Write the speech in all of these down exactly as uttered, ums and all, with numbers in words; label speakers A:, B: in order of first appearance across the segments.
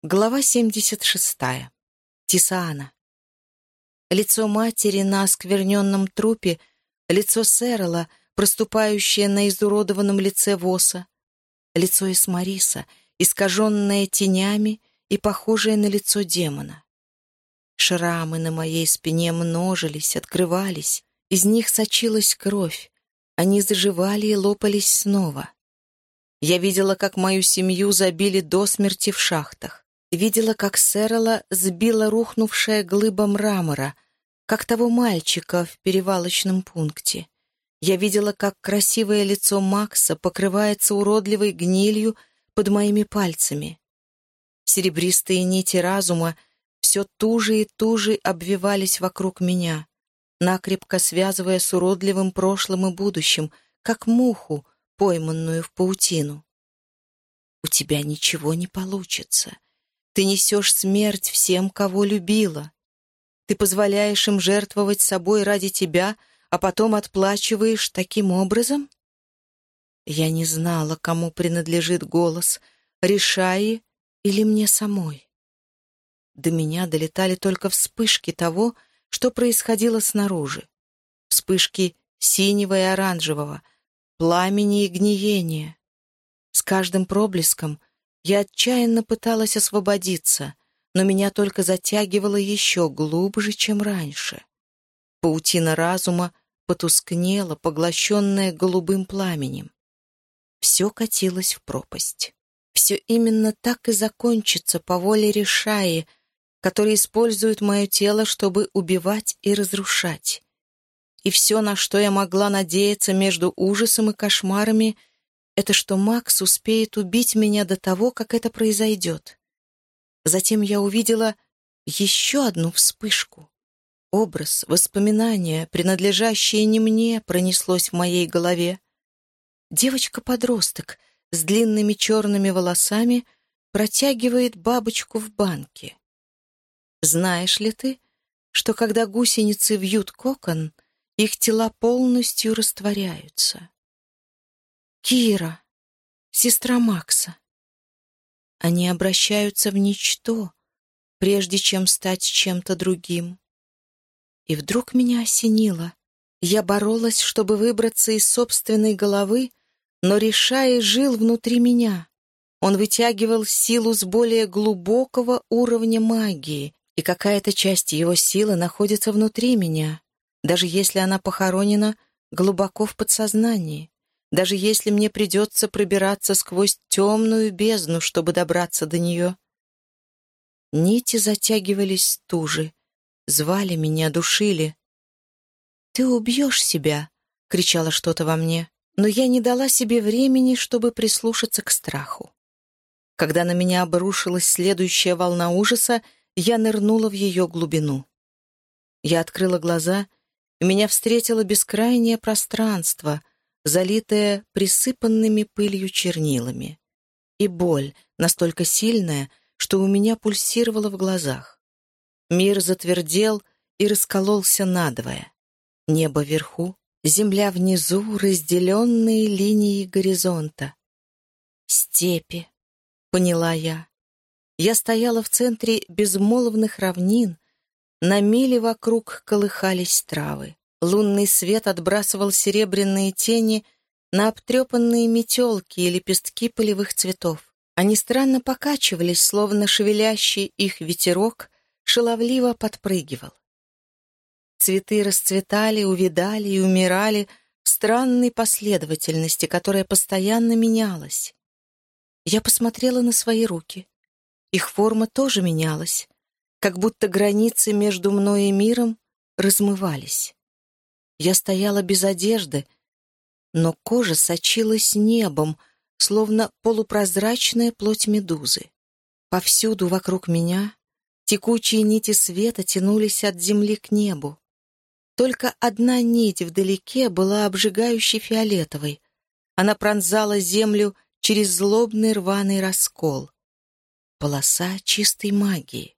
A: Глава семьдесят шестая. Тисаана. Лицо матери на оскверненном трупе, лицо Сэрола, проступающее на изуродованном лице Воса, лицо Эсмариса, искаженное тенями и похожее на лицо демона. Шрамы на моей спине множились, открывались, из них сочилась кровь, они заживали и лопались снова. Я видела, как мою семью забили до смерти в шахтах. Видела, как Сэрола сбила рухнувшая глыба мрамора, как того мальчика в перевалочном пункте. Я видела, как красивое лицо Макса покрывается уродливой гнилью под моими пальцами. Серебристые нити разума все туже и туже обвивались вокруг меня, накрепко связывая с уродливым прошлым и будущим, как муху, пойманную в паутину. «У тебя ничего не получится. Ты несешь смерть всем, кого любила. Ты позволяешь им жертвовать собой ради тебя, а потом отплачиваешь таким образом?» Я не знала, кому принадлежит голос, Ришаи или мне самой. До меня долетали только вспышки того, что происходило снаружи. Вспышки синего и оранжевого, пламени и гниения. С каждым проблеском я отчаянно пыталась освободиться, но меня только затягивало еще глубже, чем раньше. Паутина разума потускнела, поглощенная голубым пламенем. Все катилось в пропасть. Все именно так и закончится по воле Ришаи, который использует мое тело, чтобы убивать и разрушать. И все, на что я могла надеяться между ужасом и кошмарами, это что Макс успеет убить меня до того, как это произойдет. Затем я увидела еще одну вспышку. Образ, воспоминание, принадлежащее не мне, пронеслось в моей голове. Девочка-подросток с длинными черными волосами протягивает бабочку в банке. Знаешь ли ты, что когда гусеницы вьют кокон, их тела полностью растворяются? Кира, сестра Макса. Они обращаются в ничто, прежде чем стать чем-то другим. И вдруг меня осенило. Я боролась, чтобы выбраться из собственной головы, но Ришаи жил внутри меня. Он вытягивал силу с более глубокого уровня магии, и какая-то часть его силы находится внутри меня, даже если она похоронена глубоко в подсознании. Даже если мне придется пробираться сквозь темную бездну, чтобы добраться до нее. Нити затягивались туже, звали меня, душили. «Ты убьешь себя!» — кричало что-то во мне, но я не дала себе времени, чтобы прислушаться к страху. Когда на меня обрушилась следующая волна ужаса, я нырнула в ее глубину. Я открыла глаза, и меня встретило бескрайнее пространство, залитая присыпанными пылью чернилами. И боль настолько сильная, что у меня пульсировало в глазах. Мир затвердел и раскололся надвое. Небо вверху, земля внизу, разделенные линией горизонта. «Степи», — поняла я. Я стояла в центре безмолвных равнин, на мили вокруг колыхались травы. Лунный свет отбрасывал серебряные тени на обтрепанные метелки и лепестки полевых цветов. Они странно покачивались, словно шевелящий их ветерок шаловливо подпрыгивал. Цветы расцветали, увядали и умирали в странной последовательности, которая постоянно менялась. Я посмотрела на свои руки. Их форма тоже менялась, как будто границы между мной и миром размывались. Я стояла без одежды, но кожа сочилась небом, словно полупрозрачная плоть медузы. Повсюду вокруг меня текучие нити света тянулись от земли к небу. Только одна нить вдалеке была обжигающе фиолетовой. Она пронзала землю через злобный рваный раскол. Полоса чистой магии.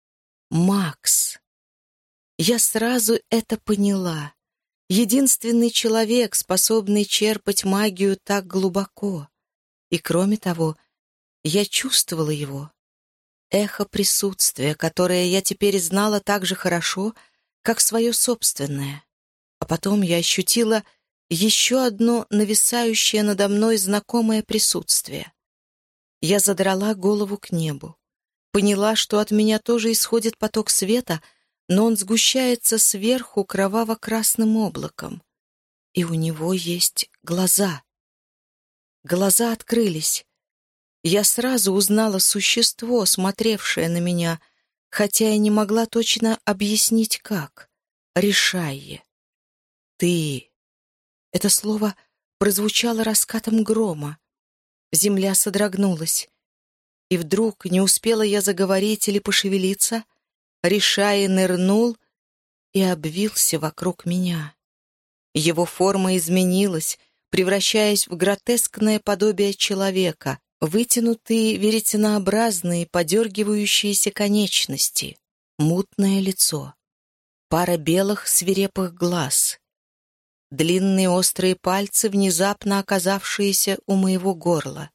A: Макс. Я сразу это поняла. Единственный человек, способный черпать магию так глубоко. И кроме того, я чувствовала его. эхо присутствия, которое я теперь знала так же хорошо, как свое собственное. А потом я ощутила еще одно нависающее надо мной знакомое присутствие. Я задрала голову к небу. Поняла, что от меня тоже исходит поток света, но он сгущается сверху кроваво-красным облаком. И у него есть глаза. Глаза открылись. Я сразу узнала существо, смотревшее на меня, хотя я не могла точно объяснить, как. Решайе. Ты. Это слово прозвучало раскатом грома. Земля содрогнулась. И вдруг, не успела я заговорить или пошевелиться, Решайе нырнул и обвился вокруг меня. Его форма изменилась, превращаясь в гротескное подобие человека, вытянутые веретенообразные, подергивающиеся конечности, мутное лицо, пара белых свирепых глаз, длинные острые пальцы, внезапно оказавшиеся у моего горла.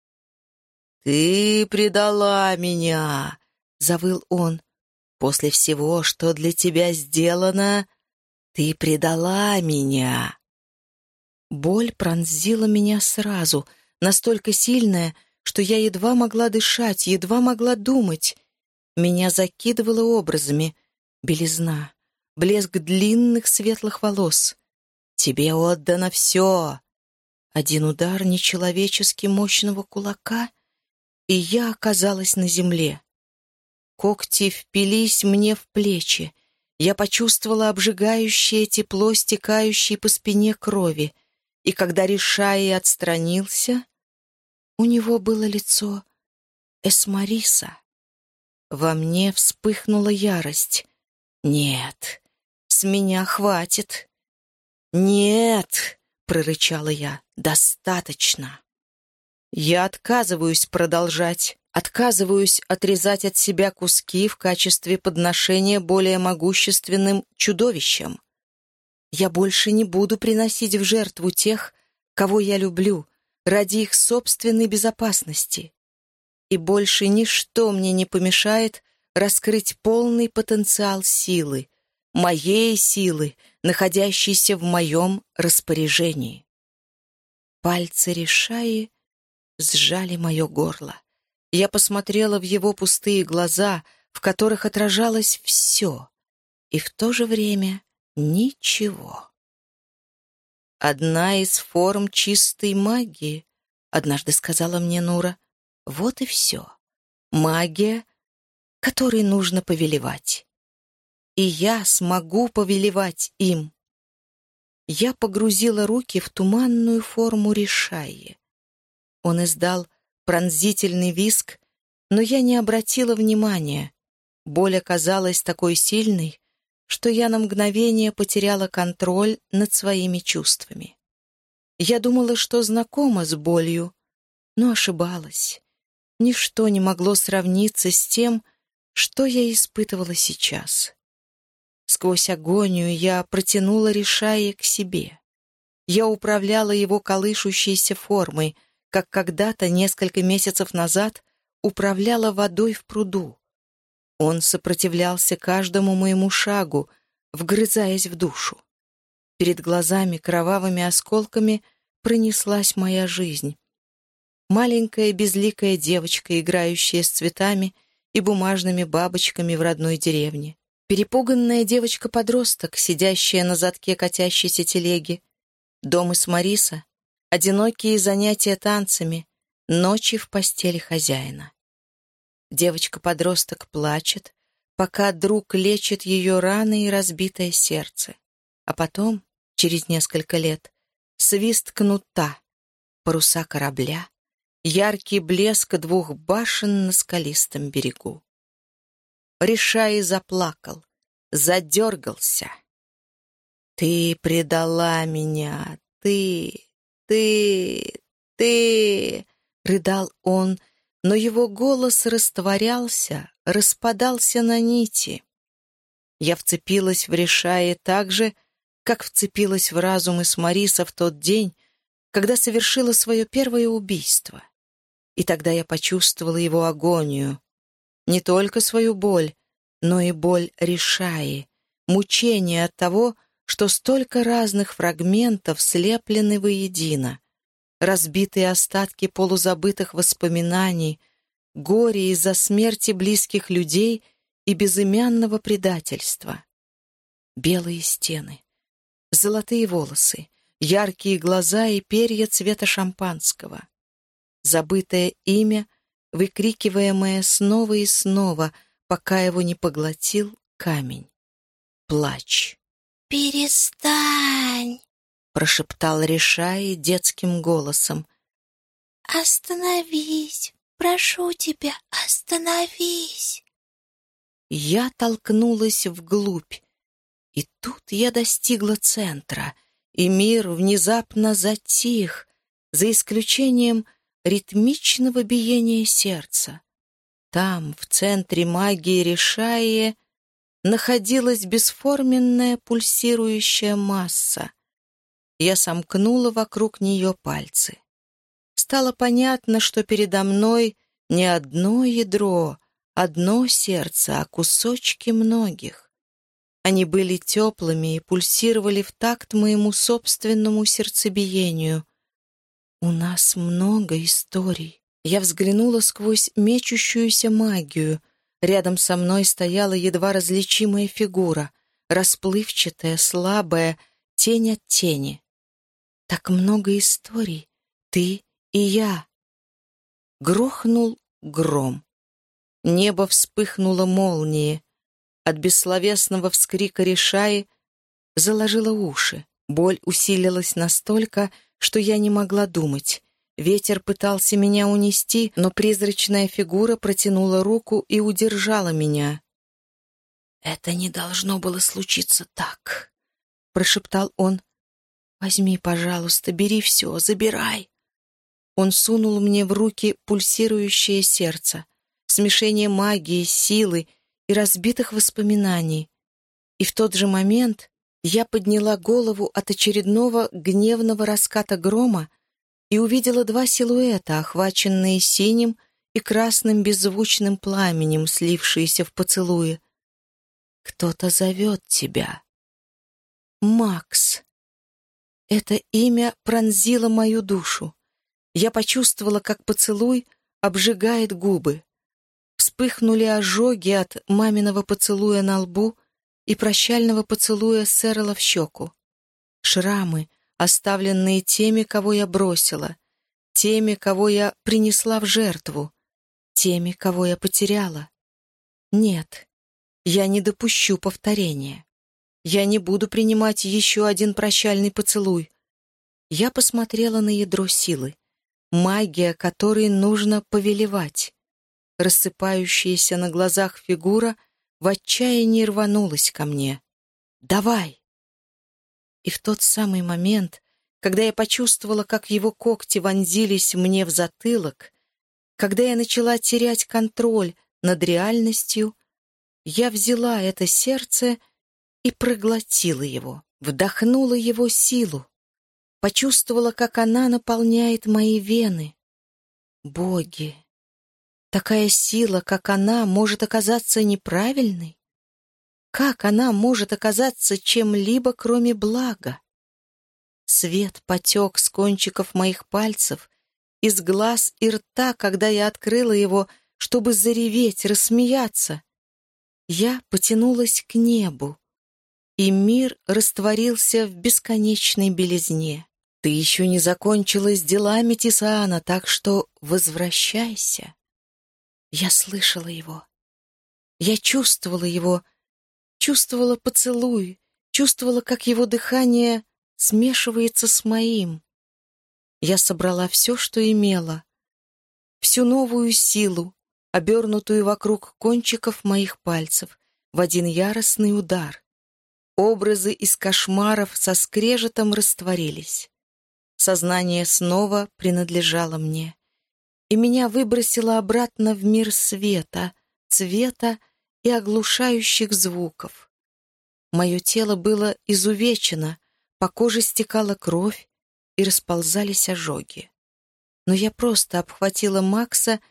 A: «Ты предала меня!» — завыл он. «После всего, что для тебя сделано, ты предала меня!» Боль пронзила меня сразу, настолько сильная, что я едва могла дышать, едва могла думать. Меня закидывало образами. Белизна, блеск длинных светлых волос. «Тебе отдано все!» Один удар нечеловечески мощного кулака, и я оказалась на земле. Когти впились мне в плечи. Я почувствовала обжигающее тепло, стекающее по спине крови. И когда Решайе отстранился, у него было лицо Эсмариса. Во мне вспыхнула ярость. «Нет, с меня хватит». «Нет!» — прорычала я. «Достаточно!» Я отказываюсь продолжать. Отказываюсь отрезать от себя куски в качестве подношения более могущественным чудовищам. Я больше не буду приносить в жертву тех, кого я люблю, ради их собственной безопасности. И больше ничто мне не помешает раскрыть полный потенциал силы, моей силы, находящейся в моем распоряжении. Пальцы Решайе сжали мое горло. Я посмотрела в его пустые глаза, в которых отражалось все, и в то же время ничего. «Одна из форм чистой магии», — однажды сказала мне Нура. «Вот и все. Магия, которой нужно повелевать. И я смогу повелевать им». Я погрузила руки в туманную форму Решайе. Он издал пронзительный визг, но я не обратила внимания. Боль оказалась такой сильной, что я на мгновение потеряла контроль над своими чувствами. Я думала, что знакома с болью, но ошибалась. Ничто не могло сравниться с тем, что я испытывала сейчас. Сквозь агонию я протянула Решайе к себе. Я управляла его колышущейся формой, как когда-то, несколько месяцев назад, управляла водой в пруду. Он сопротивлялся каждому моему шагу, вгрызаясь в душу. Перед глазами кровавыми осколками пронеслась моя жизнь. Маленькая безликая девочка, играющая с цветами и бумажными бабочками в родной деревне. Перепуганная девочка-подросток, сидящая на задке катящейся телеги. Дом Эсмариса, одинокие занятия танцами, ночи в постели хозяина. Девочка-подросток плачет, пока друг лечит ее раны и разбитое сердце. А потом, через несколько лет, свист кнута, паруса корабля, яркий блеск двух башен на скалистом берегу. Решайе заплакал, задергался. «Ты предала меня, ты, ты, ты!» — рыдал он, но его голос растворялся, распадался на нити. Я вцепилась в Решайе так же, как вцепилась в разум Эсмариса в тот день, когда совершила свое первое убийство. И тогда я почувствовала его агонию. Не только свою боль, но и боль Ришаи, мучение от того, что столько разных фрагментов слеплены воедино, разбитые остатки полузабытых воспоминаний, горе из-за смерти близких людей и безымянного предательства. Белые стены, золотые волосы, яркие глаза и перья цвета шампанского. Забытое имя, выкрикиваемое снова и снова, пока его не поглотил камень. Плач.
B: «Перестань!» —
A: прошептал Ришаи детским голосом.
B: «Остановись! Прошу тебя, остановись!»
A: Я толкнулась вглубь, и тут я достигла центра, и мир внезапно затих, за исключением ритмичного биения сердца. Там, в центре магии Ришаи, находилась бесформенная пульсирующая масса. Я сомкнула вокруг нее пальцы. Стало понятно, что передо мной не одно ядро, одно сердце, а кусочки многих. Они были теплыми и пульсировали в такт моему собственному сердцебиению. У нас много историй. Я взглянула сквозь мечущуюся магию. Рядом со мной стояла едва различимая фигура, расплывчатая, слабая, тень от тени. Так много историй. Ты и я. Грохнул гром. Небо вспыхнуло молнией. От бессловесного вскрика Ришаи заложило уши. Боль усилилась настолько, что я не могла думать. Ветер пытался меня унести, но призрачная фигура протянула руку и удержала меня. «Это не должно было случиться так», — прошептал он. «Возьми, пожалуйста, бери все, забирай». Он сунул мне в руки пульсирующее сердце, смешение магии, силы и разбитых воспоминаний. И в тот же момент я подняла голову от очередного гневного раската грома и увидела два силуэта, охваченные синим и красным беззвучным пламенем, слившиеся в поцелуе. «Кто-то зовет тебя». «Макс». Это имя пронзило мою душу. Я почувствовала, как поцелуй обжигает губы. Вспыхнули ожоги от маминого поцелуя на лбу и прощального поцелуя Сэрла в щеку. Шрамы, оставленные теми, кого я бросила, теми, кого я принесла в жертву, теми, кого я потеряла. Нет, я не допущу повторения. Я не буду принимать еще один прощальный поцелуй. Я посмотрела на ядро силы, магия, которой нужно повелевать. Рассыпающаяся на глазах фигура в отчаянии рванулась ко мне. «Давай!» И в тот самый момент, когда я почувствовала, как его когти вонзились мне в затылок, когда я начала терять контроль над реальностью, я взяла это сердце и проглотила его, вдохнула его силу, почувствовала, как она наполняет мои вены. Боги! Такая сила, как она, может оказаться неправильной? Как она может оказаться чем-либо, кроме блага? Свет потек с кончиков моих пальцев, из глаз и рта, когда я открыла его, чтобы зареветь, рассмеяться. Я потянулась к небу, и мир растворился в бесконечной белизне. Ты еще не закончила с делами, Тисаана, так что возвращайся. Я слышала его. Я чувствовала его, чувствовала поцелуй, чувствовала, как его дыхание смешивается с моим. Я собрала все, что имела, всю новую силу, обернутую вокруг кончиков моих пальцев, в один яростный удар. Образы из кошмаров со скрежетом растворились. Сознание снова принадлежало мне, и меня выбросило обратно в мир света, цвета и оглушающих звуков. Мое тело было изувечено, по коже стекала кровь и расползались ожоги. Но я просто обхватила Макса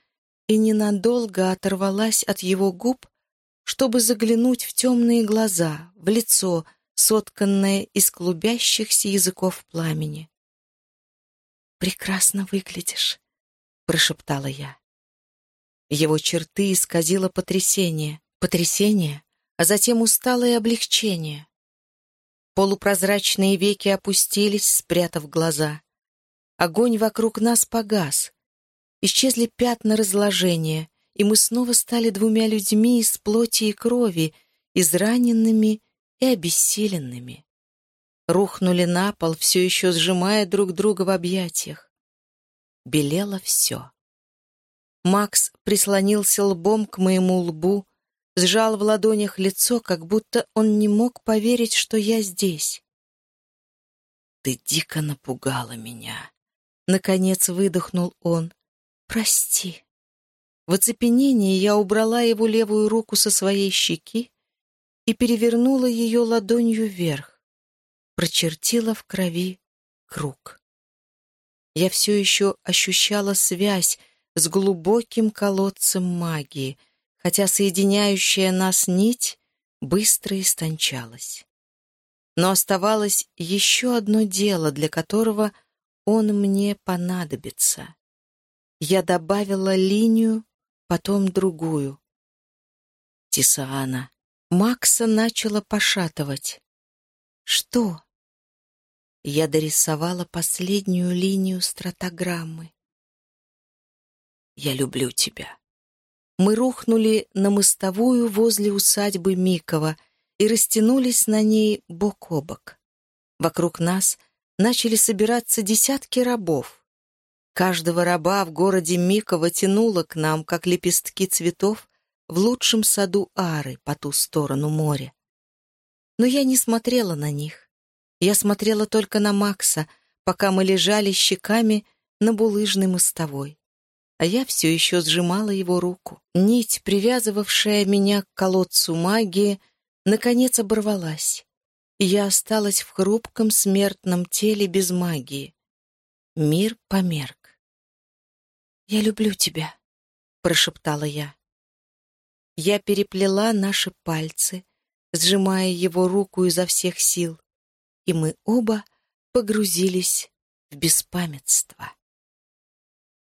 A: и ненадолго оторвалась от его губ, чтобы заглянуть в темные глаза, в лицо, сотканное из клубящихся языков пламени. «Прекрасно выглядишь», — прошептала я. Его черты исказило потрясение, потрясение, а затем усталое облегчение. Полупрозрачные веки опустились, спрятав глаза. Огонь вокруг нас погас. Исчезли пятна разложения, и мы снова стали двумя людьми из плоти и крови, израненными и обессиленными. Рухнули на пол, все еще сжимая друг друга в объятиях. Белело все. Макс прислонился лбом к моему лбу, сжал в ладонях лицо, как будто он не мог поверить, что я здесь. «Ты дико напугала меня», — наконец выдохнул он. «Прости». В оцепенении я убрала его левую руку со своей щеки и перевернула ее ладонью вверх, прочертила в крови круг. Я все еще ощущала связь с глубоким колодцем магии, хотя соединяющая нас нить быстро истончалась. Но оставалось еще одно дело, для которого он мне понадобится. Я добавила линию, потом другую. Тисаана. Макса начала пошатывать. Что? Я дорисовала последнюю линию стратограммы. Я люблю тебя. Мы рухнули на мостовую возле усадьбы Микова и растянулись на ней бок о бок. Вокруг нас начали собираться десятки рабов. Каждого раба в городе Микова тянуло к нам, как лепестки цветов, в лучшем саду Ары по ту сторону моря. Но я не смотрела на них. Я смотрела только на Макса, пока мы лежали щеками на булыжной мостовой. А я все еще сжимала его руку. Нить, привязывавшая меня к колодцу магии, наконец оборвалась, и я осталась в хрупком смертном теле без магии. Мир померк. «Я люблю тебя», — прошептала я. Я переплела наши пальцы, сжимая его руку изо всех сил, и мы оба погрузились в беспамятство.